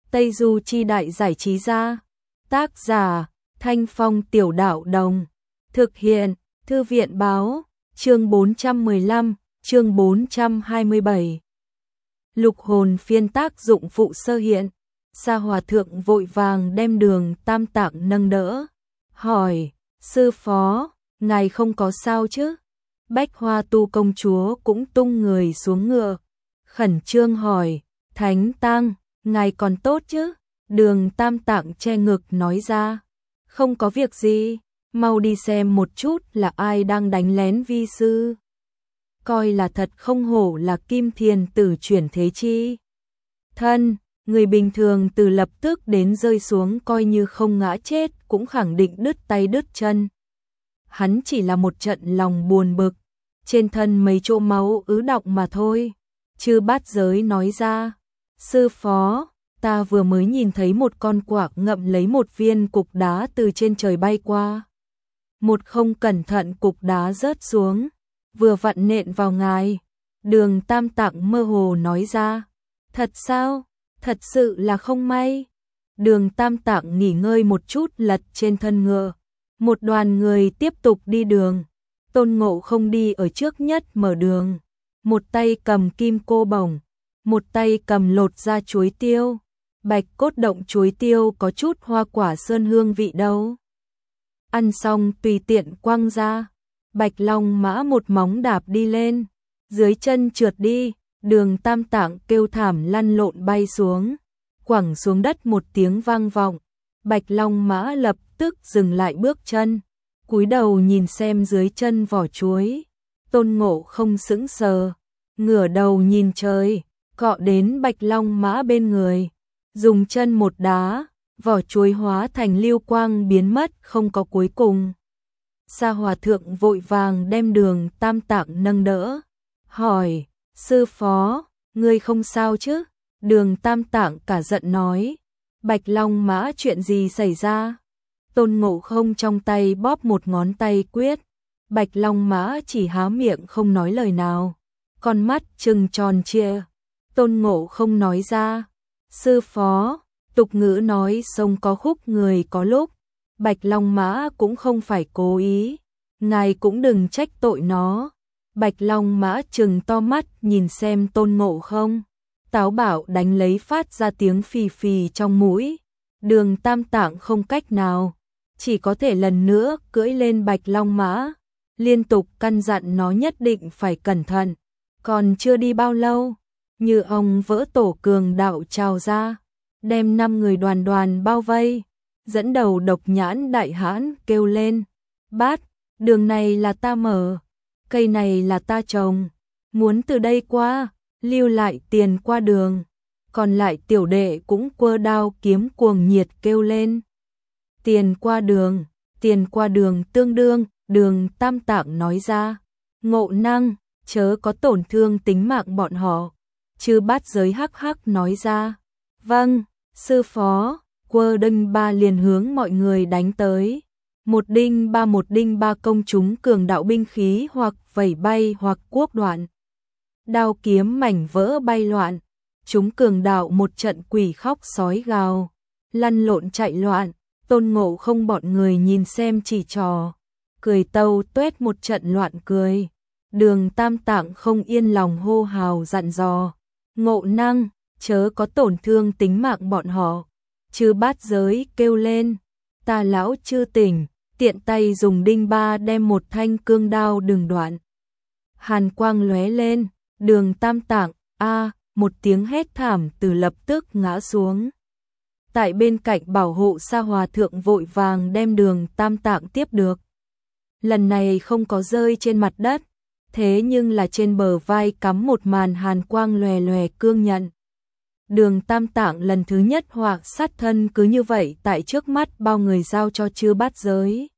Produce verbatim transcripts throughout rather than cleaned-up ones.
Tây Du Chi Đại Giải Trí Gia. Tác giả Thanh Phong Tiểu Đạo Đồng. Thực hiện Thư viện Báo. Chương bốn trăm mười lăm, chương bốn trăm hai mươi bảy. Lục hồn phiên tác dụng phụ sơ hiện. Sa Hòa Thượng vội vàng đem Đường Tam Tạng nâng đỡ. Hỏi, sư phó, ngài không có sao chứ? Bách Hoa Tu công chúa cũng tung người xuống ngựa. Khẩn trương hỏi, Thánh Tăng, ngài còn tốt chứ? Đường Tam Tạng che ngực nói ra, không có việc gì, mau đi xem một chút là ai đang đánh lén vi sư. Coi là thật không hổ là Kim Thiền Tử chuyển thế chi. Thân, người bình thường từ lập tức đến rơi xuống coi như không ngã chết cũng khẳng định đứt tay đứt chân. Hắn chỉ là một trận lòng buồn bực, trên thân mấy chỗ máu ứ đọng mà thôi. Chư Bát Giới nói ra, sư phó, ta vừa mới nhìn thấy một con quạ ngậm lấy một viên cục đá từ trên trời bay qua. Một không cẩn thận cục đá rớt xuống, vừa vặn nện vào ngài. Đường Tam Tạng mơ hồ nói ra, thật sao? Thật sự là không may. Đường Tam Tạng nghỉ ngơi một chút lật trên thân ngựa. Một đoàn người tiếp tục đi đường. Tôn Ngộ Không đi ở trước nhất mở đường. Một tay cầm kim cô bổng, một tay cầm lột ra chuối tiêu. Bạch cốt động chuối tiêu có chút hoa quả sơn hương vị đâu. Ăn xong tùy tiện quăng ra. Bạch Long Mã một móng đạp đi lên, dưới chân trượt đi. Đường Tam Tạng kêu thảm lăn lộn bay xuống, quẳng xuống đất một tiếng vang vọng. Bạch Long Mã lập tức dừng lại bước chân, cúi đầu nhìn xem dưới chân vỏ chuối. Tôn Ngộ Không sững sờ, ngửa đầu nhìn trời, cọ đến Bạch Long Mã bên người, dùng chân một đá, vỏ chuối hóa thành lưu quang biến mất không có cuối cùng. Sa Hòa Thượng vội vàng đem Đường Tam Tạng nâng đỡ, hỏi, sư phó, ngươi không sao chứ? Đường Tam Tạng cả giận nói, Bạch Long Mã chuyện gì xảy ra? Tôn Ngộ Không trong tay bóp một ngón tay quyết, Bạch Long Mã chỉ há miệng không nói lời nào, con mắt trừng tròn trịa. Tôn Ngộ Không nói ra, sư phó, tục ngữ nói sông có khúc người có lúc, Bạch Long Mã cũng không phải cố ý, ngài cũng đừng trách tội nó. Bạch Long Mã trừng to mắt nhìn xem Tôn Ngộ Không, táo bạo đánh lấy phát ra tiếng phì phì trong mũi. Đường Tam Tạng không cách nào, chỉ có thể lần nữa cưỡi lên Bạch Long Mã, liên tục căn dặn nó nhất định phải cẩn thận. Còn chưa đi bao lâu, Như Ông vỡ tổ cường đạo trào ra, đem năm người đoàn đoàn bao vây, dẫn đầu Độc Nhãn Đại Hãn kêu lên, bát, đường này là ta mở, cây này là ta trồng, muốn từ đây qua, lưu lại tiền qua đường. Còn lại tiểu đệ cũng quơ đao kiếm cuồng nhiệt kêu lên, tiền qua đường, tiền qua đường tương đương. Đường Tam Tạng nói ra, Ngộ Năng, chớ có tổn thương tính mạng bọn họ. Chư Bát Giới hắc hắc nói ra, vâng, sư phó. Quơ đinh ba liền hướng mọi người đánh tới. Một đinh ba một đinh ba công chúng cường đạo binh khí hoặc vẩy bay hoặc cuốc đoạn. Đao kiếm mảnh vỡ bay loạn. Chúng cường đạo một trận quỷ khóc sói gào, lăn lộn chạy loạn. Tôn Ngộ Không bọn người nhìn xem chỉ trò, cười tâu tuét một trận loạn cười. Đường Tam Tạng không yên lòng hô hào dặn dò, Ngộ Năng, chớ có tổn thương tính mạng bọn họ. Chư Bát Giới kêu lên, ta lão chưa tỉnh, tiện tay dùng đinh ba đem một thanh cương đao đường đoạn. Hàn quang lóe lên, Đường Tam Tạng, a, một tiếng hét thảm từ lập tức ngã xuống. Tại bên cạnh bảo hộ Sa Hòa Thượng vội vàng đem Đường Tam Tạng tiếp được. Lần này không có rơi trên mặt đất, thế nhưng là trên bờ vai cắm một màn hàn quang lòe lòe cương nhận. Đường Tam Tạng lần thứ nhất hoặc sát thân cứ như vậy tại trước mắt bao người giao cho Chư Bát Giới.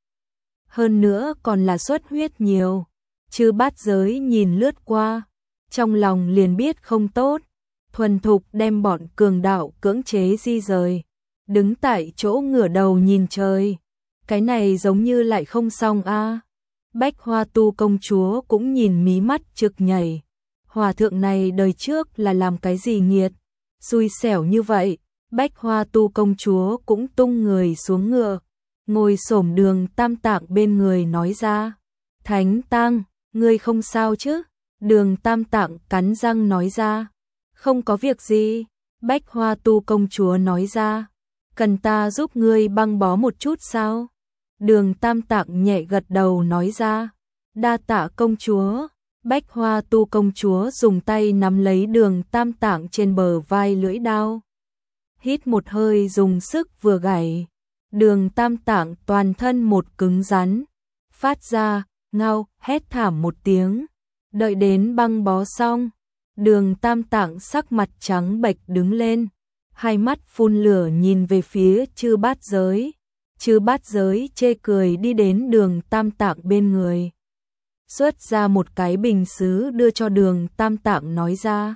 Hơn nữa còn là xuất huyết nhiều. Chư Bát Giới nhìn lướt qua, trong lòng liền biết không tốt, thuần thục đem bọn cường đạo cưỡng chế di rời, đứng tại chỗ ngửa đầu nhìn trời. Cái này giống như lại không xong a. À. Bách Hoa Tu công chúa cũng nhìn mí mắt trực nhảy. Hòa thượng này đời trước là làm cái gì nghiệt, xui xẻo như vậy, Bách Hoa Tu công chúa cũng tung người xuống ngựa, ngồi xổm Đường Tam Tạng bên người nói ra. Thánh Tăng, ngươi không sao chứ? Đường Tam Tạng cắn răng nói ra. Không có việc gì. Bách Hoa Tu công chúa nói ra. Cần ta giúp ngươi băng bó một chút sao? Đường Tam Tạng nhẹ gật đầu nói ra. Đa tạ công chúa. Bách Hoa Tu công chúa dùng tay nắm lấy Đường Tam Tạng trên bờ vai lưỡi đao. Hít một hơi dùng sức vừa gảy. Đường Tam Tạng toàn thân một cứng rắn. Phát ra, ngao, hét thảm một tiếng. Đợi đến băng bó xong. Đường Tam Tạng sắc mặt trắng bệch đứng lên. Hai mắt phun lửa nhìn về phía Chư Bát Giới. Chư Bát Giới chê cười đi đến Đường Tam Tạng bên người. Xuất ra một cái bình sứ đưa cho Đường Tam Tạng nói ra.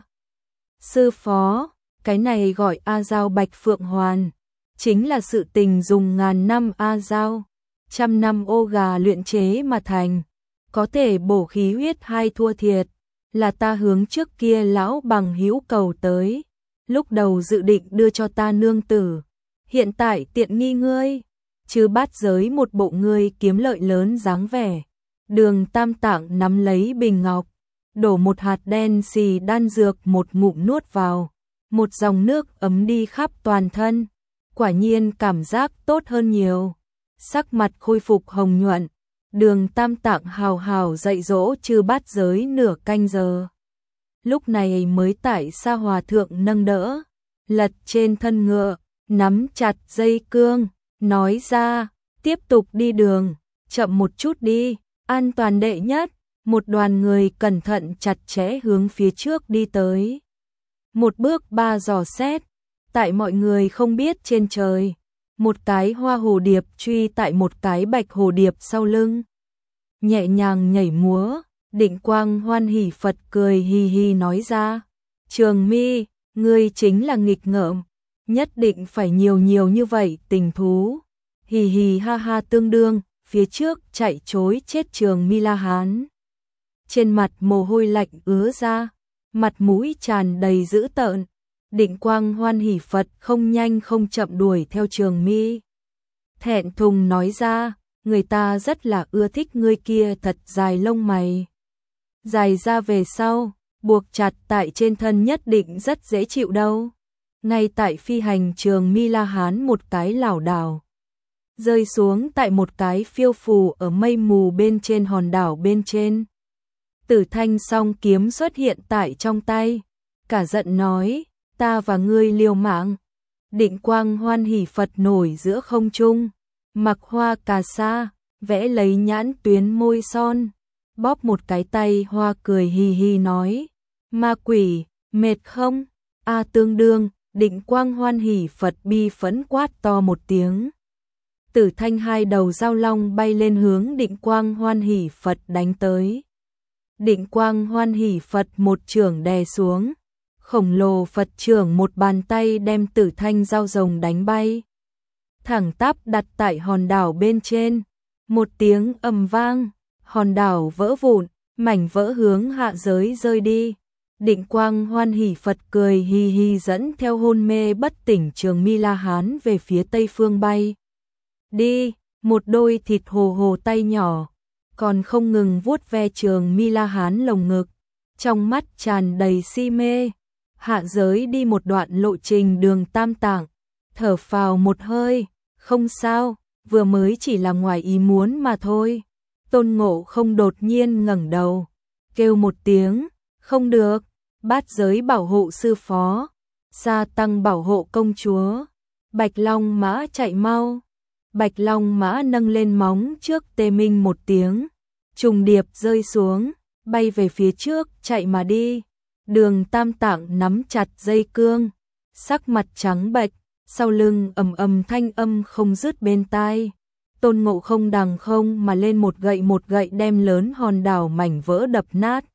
Sư phó, cái này gọi A Dao Bạch Phượng Hoàn. Chính là sự tình dùng ngàn năm A Dao, trăm năm ô gà luyện chế mà thành. Có thể bổ khí huyết hay thua thiệt. Là ta hướng trước kia lão bằng hữu cầu tới. Lúc đầu dự định đưa cho ta nương tử. Hiện tại tiện nghi ngươi. Chư Bát Giới một bộ ngươi kiếm lợi lớn dáng vẻ. Đường Tam Tạng nắm lấy bình ngọc. Đổ một hạt đen xì đan dược một ngụm nuốt vào. Một dòng nước ấm đi khắp toàn thân. Quả nhiên cảm giác tốt hơn nhiều. Sắc mặt khôi phục hồng nhuận. Đường Tam Tạng hào hào dạy dỗ Chư Bát Giới nửa canh giờ. Lúc này mới tại Sa Hòa Thượng nâng đỡ. Lật trên thân ngựa. Nắm chặt dây cương. Nói ra. Tiếp tục đi đường. Chậm một chút đi. An toàn đệ nhất. Một đoàn người cẩn thận chặt chẽ hướng phía trước đi tới. Một bước ba dò xét. Tại mọi người không biết trên trời. Một cái hoa hồ điệp truy tại một cái bạch hồ điệp sau lưng. Nhẹ nhàng nhảy múa. Định Quang hoan hỉ Phật cười hì hì nói ra. Trường Mi, ngươi chính là nghịch ngợm. Nhất định phải nhiều nhiều như vậy tình thú. Hì hì ha ha tương đương. Phía trước chạy trối chết Trường Mi La Hán. Trên mặt mồ hôi lạnh ứa ra. Mặt mũi tràn đầy dữ tợn. Định Quang hoan hỉ Phật không nhanh không chậm đuổi theo Trường Mi. Thẹn thùng nói ra, người ta rất là ưa thích ngươi kia thật dài lông mày. Dài ra về sau, buộc chặt tại trên thân nhất định rất dễ chịu đâu. Ngay tại phi hành Trường Mi La Hán một cái lảo đảo. Rơi xuống tại một cái phiêu phù ở mây mù bên trên hòn đảo bên trên. Tử Thanh song kiếm xuất hiện tại trong tay. Cả giận nói, ta và ngươi liều mạng. Định Quang hoan hỉ Phật nổi giữa không trung. Mặc hoa cà sa, vẽ lấy nhãn tuyến môi son. Bóp một cái tay hoa cười hì hì nói. Ma quỷ, mệt không? A tương đương, Định Quang hoan hỉ Phật bi phẫn quát to một tiếng. Tử Thanh hai đầu dao long bay lên hướng Định Quang hoan hỉ Phật đánh tới. Định Quang hoan hỉ Phật một chưởng đè xuống. Khổng lồ Phật trưởng một bàn tay đem Tử Thanh dao rồng đánh bay. Thẳng tắp đặt tại hòn đảo bên trên. Một tiếng ầm vang, hòn đảo vỡ vụn, mảnh vỡ hướng hạ giới rơi đi. Định Quang hoan hỉ Phật cười hì hì dẫn theo hôn mê bất tỉnh Trường Mi La Hán về phía tây phương bay. Đi, một đôi thịt hồ hồ tay nhỏ, còn không ngừng vuốt ve Trường Mi La Hán lồng ngực, trong mắt tràn đầy si mê. Hạ giới đi một đoạn lộ trình Đường Tam Tạng, thở phào một hơi, không sao, vừa mới chỉ là ngoài ý muốn mà thôi. Tôn Ngộ Không đột nhiên ngẩng đầu, kêu một tiếng, không được, Bát Giới bảo hộ sư phó, Sa Tăng bảo hộ công chúa, Bạch Long Mã chạy mau. Bạch Long Mã nâng lên móng trước tê minh một tiếng, trùng điệp rơi xuống, bay về phía trước chạy mà đi. Đường Tam Tạng nắm chặt dây cương, sắc mặt trắng bệch, sau lưng ầm ầm thanh âm không dứt bên tai. Tôn Ngộ Không đằng không mà lên một gậy một gậy đem lớn hòn đảo mảnh vỡ đập nát.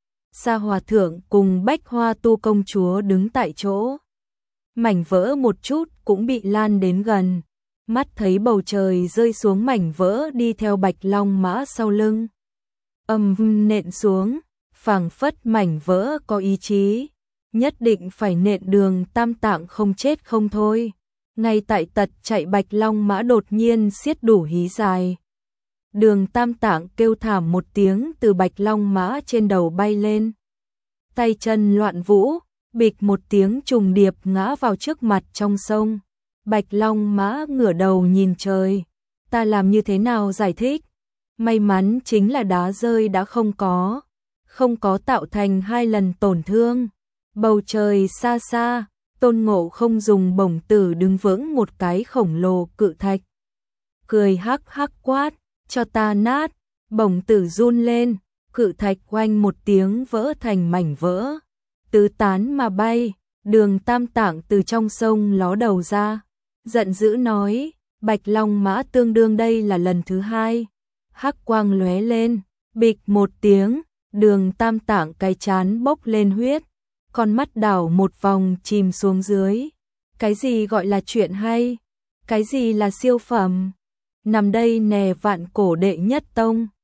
Sa Hòa Thượng cùng Bách Hoa Tu công chúa đứng tại chỗ. Mảnh vỡ một chút cũng bị lan đến gần. Mắt thấy bầu trời rơi xuống mảnh vỡ đi theo Bạch Long Mã sau lưng. Âm nện xuống, phảng phất mảnh vỡ có ý chí. nhất định phải nện Đường Tam Tạng không chết không thôi. Ngay tại tật chạy Bạch Long Mã đột nhiên xiết đủ hí dài. Đường Tam Tạng kêu thảm một tiếng từ Bạch Long Mã trên đầu bay lên. Tay chân loạn vũ, bịch một tiếng trùng điệp ngã vào trước mặt trong sông. Bạch Long Mã ngửa đầu nhìn trời. Ta làm như thế nào giải thích? May mắn chính là đá rơi đã không có. Không có tạo thành hai lần tổn thương. Bầu trời xa xa, Tôn Ngộ Không dùng bổng tử đứng vững một cái khổng lồ cự thạch. Cười hắc hắc quát, cho ta nát, bổng tử run lên, cự thạch oanh một tiếng vỡ thành mảnh vỡ. Tứ tán mà bay, Đường Tam Tạng từ trong sông ló đầu ra. Giận dữ nói, Bạch Long Mã tương đương đây là lần thứ hai. Hắc quang lóe lên, bịch một tiếng, Đường Tam Tạng cái chán bốc lên huyết. Con mắt đảo một vòng chìm xuống dưới. Cái gì gọi là chuyện hay? Cái gì là siêu phẩm? Nằm đây nè vạn cổ đệ nhất tông.